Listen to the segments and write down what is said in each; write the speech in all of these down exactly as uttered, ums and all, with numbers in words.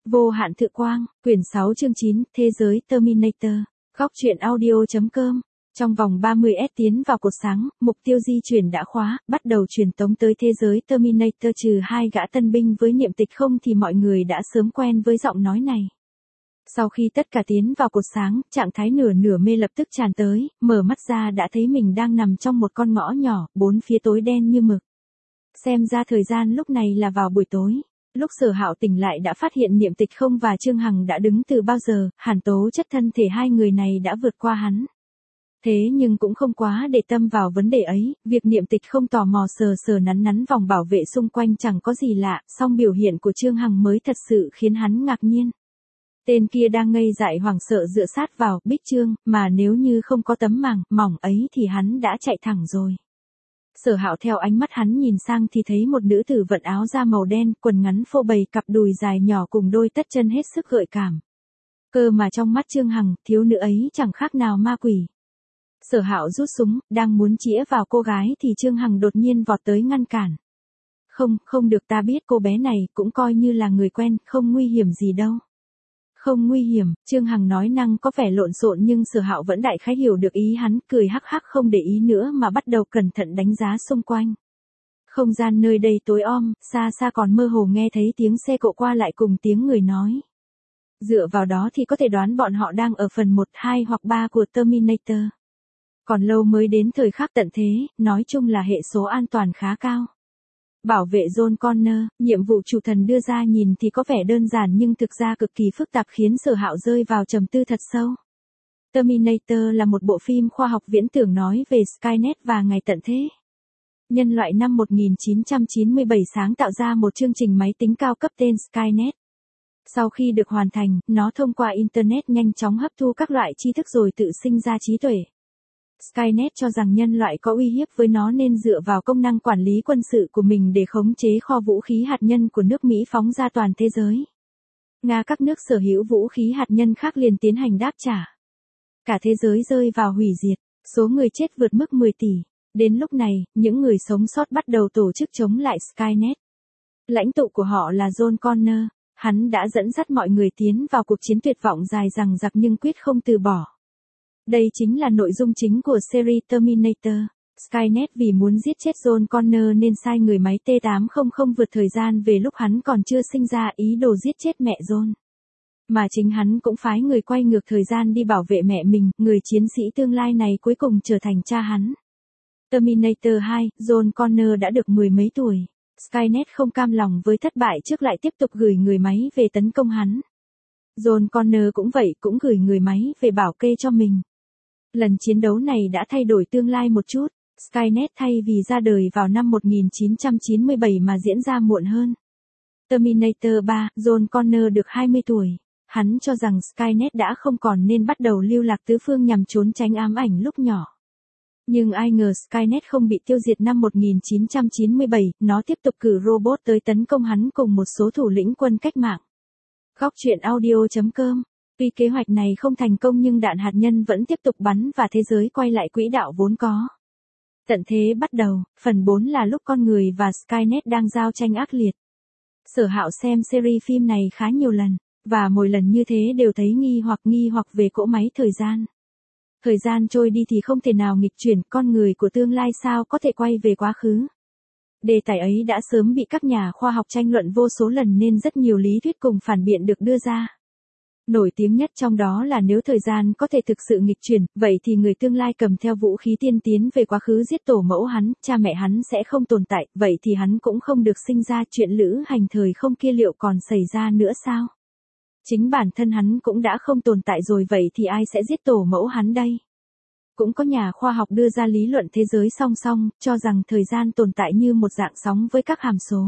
Vô hạn thực quang, quyển sáu chương chín, Thế giới Terminator. Góc truyện audio.com. Trong vòng ba mươi S tiến vào cột sáng, mục tiêu di chuyển đã khóa, bắt đầu truyền tống tới thế giới Terminator. Trừ hai gã tân binh với niệm tịch không thì mọi người đã sớm quen với giọng nói này. Sau khi tất cả tiến vào cột sáng, trạng thái nửa nửa mê lập tức tràn tới, mở mắt ra đã thấy mình đang nằm trong một con ngõ nhỏ, bốn phía tối đen như mực. Xem ra thời gian lúc này là vào buổi tối. Lúc Sở Hạo tỉnh lại đã phát hiện niệm tịch không và Trương Hằng đã đứng từ bao giờ, hàn tố chất thân thể hai người này đã vượt qua hắn. Thế nhưng cũng không quá để tâm vào vấn đề ấy, việc niệm tịch không tò mò sờ sờ nắn nắn vòng bảo vệ xung quanh chẳng có gì lạ, song biểu hiện của Trương Hằng mới thật sự khiến hắn ngạc nhiên. Tên kia đang ngây dại hoảng sợ dựa sát vào Bích Trương, mà nếu như không có tấm màng mỏng ấy thì hắn đã chạy thẳng rồi. Sở Hạo theo ánh mắt hắn nhìn sang thì thấy một nữ tử vận áo da màu đen, quần ngắn phô bày, cặp đùi dài nhỏ cùng đôi tất chân hết sức gợi cảm. Cơ mà trong mắt Trương Hằng, thiếu nữ ấy chẳng khác nào ma quỷ. Sở Hạo rút súng, đang muốn chĩa vào cô gái thì Trương Hằng đột nhiên vọt tới ngăn cản. Không, không được, ta biết cô bé này cũng coi như là người quen, không nguy hiểm gì đâu. Không nguy hiểm, Trương Hằng nói năng có vẻ lộn xộn nhưng Sở Hạo vẫn đại khái hiểu được ý hắn, cười hắc hắc không để ý nữa mà bắt đầu cẩn thận đánh giá xung quanh. Không gian nơi đây tối om, xa xa còn mơ hồ nghe thấy tiếng xe cộ qua lại cùng tiếng người nói. Dựa vào đó thì có thể đoán bọn họ đang ở phần một, hai hoặc ba của Terminator. Còn lâu mới đến thời khắc tận thế, nói chung là hệ số an toàn khá cao. Bảo vệ John Connor, nhiệm vụ chủ thần đưa ra nhìn thì có vẻ đơn giản nhưng thực ra cực kỳ phức tạp khiến Sở Hạo rơi vào trầm tư thật sâu. Terminator là một bộ phim khoa học viễn tưởng nói về Skynet và ngày tận thế. Nhân loại năm một nghìn chín trăm chín mươi bảy sáng tạo ra một chương trình máy tính cao cấp tên Skynet. Sau khi được hoàn thành, nó thông qua Internet nhanh chóng hấp thu các loại tri thức rồi tự sinh ra trí tuệ. Skynet cho rằng nhân loại có uy hiếp với nó nên dựa vào công năng quản lý quân sự của mình để khống chế kho vũ khí hạt nhân của nước Mỹ phóng ra toàn thế giới. Nga các nước sở hữu vũ khí hạt nhân khác liền tiến hành đáp trả. Cả thế giới rơi vào hủy diệt, số người chết vượt mức mười tỷ. Đến lúc này, những người sống sót bắt đầu tổ chức chống lại Skynet. Lãnh tụ của họ là John Connor, hắn đã dẫn dắt mọi người tiến vào cuộc chiến tuyệt vọng dài dằng dặc nhưng quyết không từ bỏ. Đây chính là nội dung chính của series Terminator. Skynet vì muốn giết chết John Connor nên sai người máy T tám trăm vượt thời gian về lúc hắn còn chưa sinh ra ý đồ giết chết mẹ John. Mà chính hắn cũng phái người quay ngược thời gian đi bảo vệ mẹ mình, người chiến sĩ tương lai này cuối cùng trở thành cha hắn. Terminator hai, John Connor đã được mười mấy tuổi. Skynet không cam lòng với thất bại trước lại tiếp tục gửi người máy về tấn công hắn. John Connor cũng vậy, cũng gửi người máy về bảo kê cho mình. Lần chiến đấu này đã thay đổi tương lai một chút, Skynet thay vì ra đời vào năm một nghìn chín trăm chín mươi bảy mà diễn ra muộn hơn. Terminator ba, John Connor được hai mươi tuổi. Hắn cho rằng Skynet đã không còn nên bắt đầu lưu lạc tứ phương nhằm trốn tránh ám ảnh lúc nhỏ. Nhưng ai ngờ Skynet không bị tiêu diệt năm một nghìn chín trăm chín mươi bảy, nó tiếp tục cử robot tới tấn công hắn cùng một số thủ lĩnh quân cách mạng. Góc truyện audio.com. Tuy kế hoạch này không thành công nhưng đạn hạt nhân vẫn tiếp tục bắn và thế giới quay lại quỹ đạo vốn có. Tận thế bắt đầu, phần bốn là lúc con người và Skynet đang giao tranh ác liệt. Sở Hạo xem series phim này khá nhiều lần, và mỗi lần như thế đều thấy nghi hoặc nghi hoặc về cỗ máy thời gian. Thời gian trôi đi thì không thể nào nghịch chuyển, con người của tương lai sao có thể quay về quá khứ. Đề tài ấy đã sớm bị các nhà khoa học tranh luận vô số lần nên rất nhiều lý thuyết cùng phản biện được đưa ra. Nổi tiếng nhất trong đó là nếu thời gian có thể thực sự nghịch chuyển, vậy thì người tương lai cầm theo vũ khí tiên tiến về quá khứ giết tổ mẫu hắn, cha mẹ hắn sẽ không tồn tại, vậy thì hắn cũng không được sinh ra, chuyện lữ hành thời không kia liệu còn xảy ra nữa sao? Chính bản thân hắn cũng đã không tồn tại rồi vậy thì ai sẽ giết tổ mẫu hắn đây? Cũng có nhà khoa học đưa ra lý luận thế giới song song, cho rằng thời gian tồn tại như một dạng sóng với các hàm số.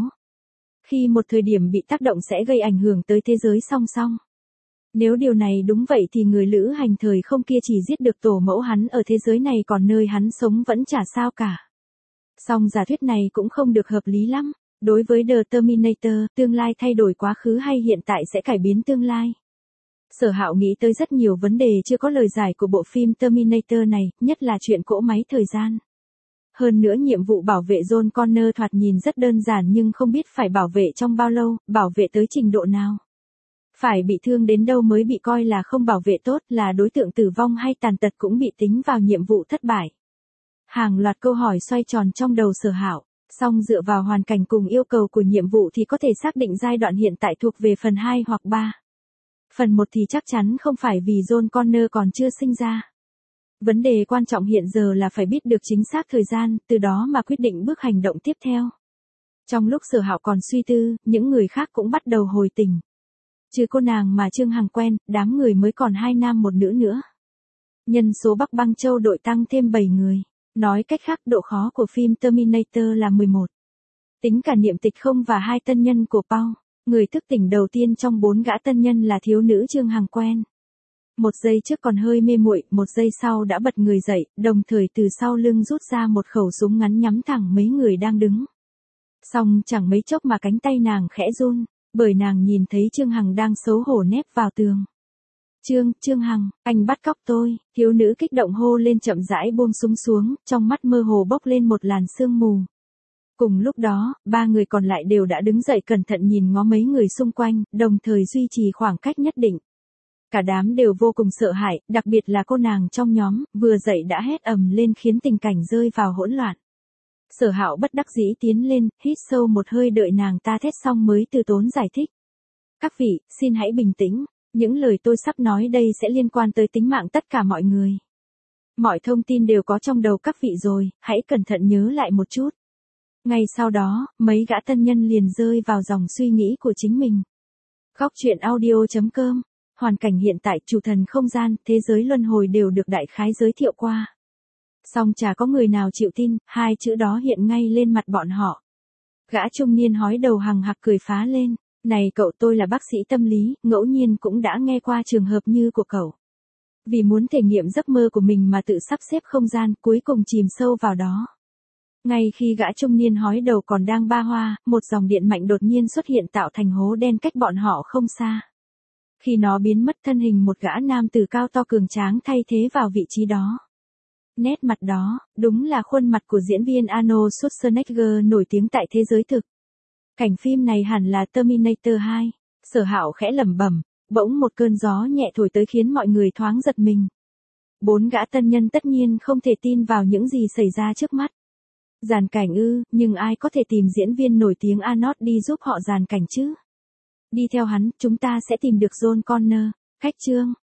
Khi một thời điểm bị tác động sẽ gây ảnh hưởng tới thế giới song song. Nếu điều này đúng vậy thì người lữ hành thời không kia chỉ giết được tổ mẫu hắn ở thế giới này còn nơi hắn sống vẫn chả sao cả. Song giả thuyết này cũng không được hợp lý lắm. Đối với The Terminator, tương lai thay đổi quá khứ hay hiện tại sẽ cải biến tương lai. Sở Hạo nghĩ tới rất nhiều vấn đề chưa có lời giải của bộ phim Terminator này, nhất là chuyện cỗ máy thời gian. Hơn nữa nhiệm vụ bảo vệ John Connor thoạt nhìn rất đơn giản nhưng không biết phải bảo vệ trong bao lâu, bảo vệ tới trình độ nào. Phải bị thương đến đâu mới bị coi là không bảo vệ tốt, là đối tượng tử vong hay tàn tật cũng bị tính vào nhiệm vụ thất bại. Hàng loạt câu hỏi xoay tròn trong đầu Sở Hạo, song dựa vào hoàn cảnh cùng yêu cầu của nhiệm vụ thì có thể xác định giai đoạn hiện tại thuộc về phần hai hoặc ba. Phần một thì chắc chắn không phải vì John Connor còn chưa sinh ra. Vấn đề quan trọng hiện giờ là phải biết được chính xác thời gian, từ đó mà quyết định bước hành động tiếp theo. Trong lúc Sở Hạo còn suy tư, những người khác cũng bắt đầu hồi tỉnh. Trừ cô nàng mà Trương Hằng quen, đám người mới còn hai nam một nữ nữa. Nhân số Bắc Băng Châu đội tăng thêm bảy người. Nói cách khác, độ khó của phim Terminator là mười một. Tính cả Niệm Tịch Không và hai tân nhân của Paul, người thức tỉnh đầu tiên trong bốn gã tân nhân là thiếu nữ Trương Hằng quen. Một giây trước còn hơi mê muội, một giây sau đã bật người dậy, đồng thời từ sau lưng rút ra một khẩu súng ngắn nhắm thẳng mấy người đang đứng. Xong chẳng mấy chốc mà cánh tay nàng khẽ run, bởi nàng nhìn thấy Trương Hằng đang xấu hổ nép vào tường. Trương, Trương Hằng, anh bắt cóc tôi, thiếu nữ kích động hô lên chậm rãi buông súng xuống, trong mắt mơ hồ bốc lên một làn sương mù. Cùng lúc đó, ba người còn lại đều đã đứng dậy cẩn thận nhìn ngó mấy người xung quanh, đồng thời duy trì khoảng cách nhất định. Cả đám đều vô cùng sợ hãi, đặc biệt là cô nàng trong nhóm, vừa dậy đã hét ầm lên khiến tình cảnh rơi vào hỗn loạn. Sở Hạo bất đắc dĩ tiến lên, hít sâu một hơi đợi nàng ta thét xong mới từ tốn giải thích. Các vị, xin hãy bình tĩnh, những lời tôi sắp nói đây sẽ liên quan tới tính mạng tất cả mọi người. Mọi thông tin đều có trong đầu các vị rồi, hãy cẩn thận nhớ lại một chút. Ngay sau đó, mấy gã tân nhân liền rơi vào dòng suy nghĩ của chính mình. Góc truyện audio chấm com. Hoàn cảnh hiện tại, chủ thần không gian, thế giới luân hồi đều được đại khái giới thiệu qua. Song chả có người nào chịu tin, hai chữ đó hiện ngay lên mặt bọn họ. Gã trung niên hói đầu hằng hặc cười phá lên. Này cậu, tôi là bác sĩ tâm lý, ngẫu nhiên cũng đã nghe qua trường hợp như của cậu. Vì muốn thể nghiệm giấc mơ của mình mà tự sắp xếp không gian, cuối cùng chìm sâu vào đó. Ngay khi gã trung niên hói đầu còn đang ba hoa, một dòng điện mạnh đột nhiên xuất hiện tạo thành hố đen cách bọn họ không xa. Khi nó biến mất, thân hình một gã nam tử cao to cường tráng thay thế vào vị trí đó. Nét mặt đó, đúng là khuôn mặt của diễn viên Arnold Schwarzenegger nổi tiếng tại thế giới thực. Cảnh phim này hẳn là Terminator hai. Sở Hạo khẽ lẩm bẩm, bỗng một cơn gió nhẹ thổi tới khiến mọi người thoáng giật mình. Bốn gã tân nhân tất nhiên không thể tin vào những gì xảy ra trước mắt. Dàn cảnh ư, nhưng ai có thể tìm diễn viên nổi tiếng Arnold đi giúp họ dàn cảnh chứ? Đi theo hắn, chúng ta sẽ tìm được John Connor. Khách chương.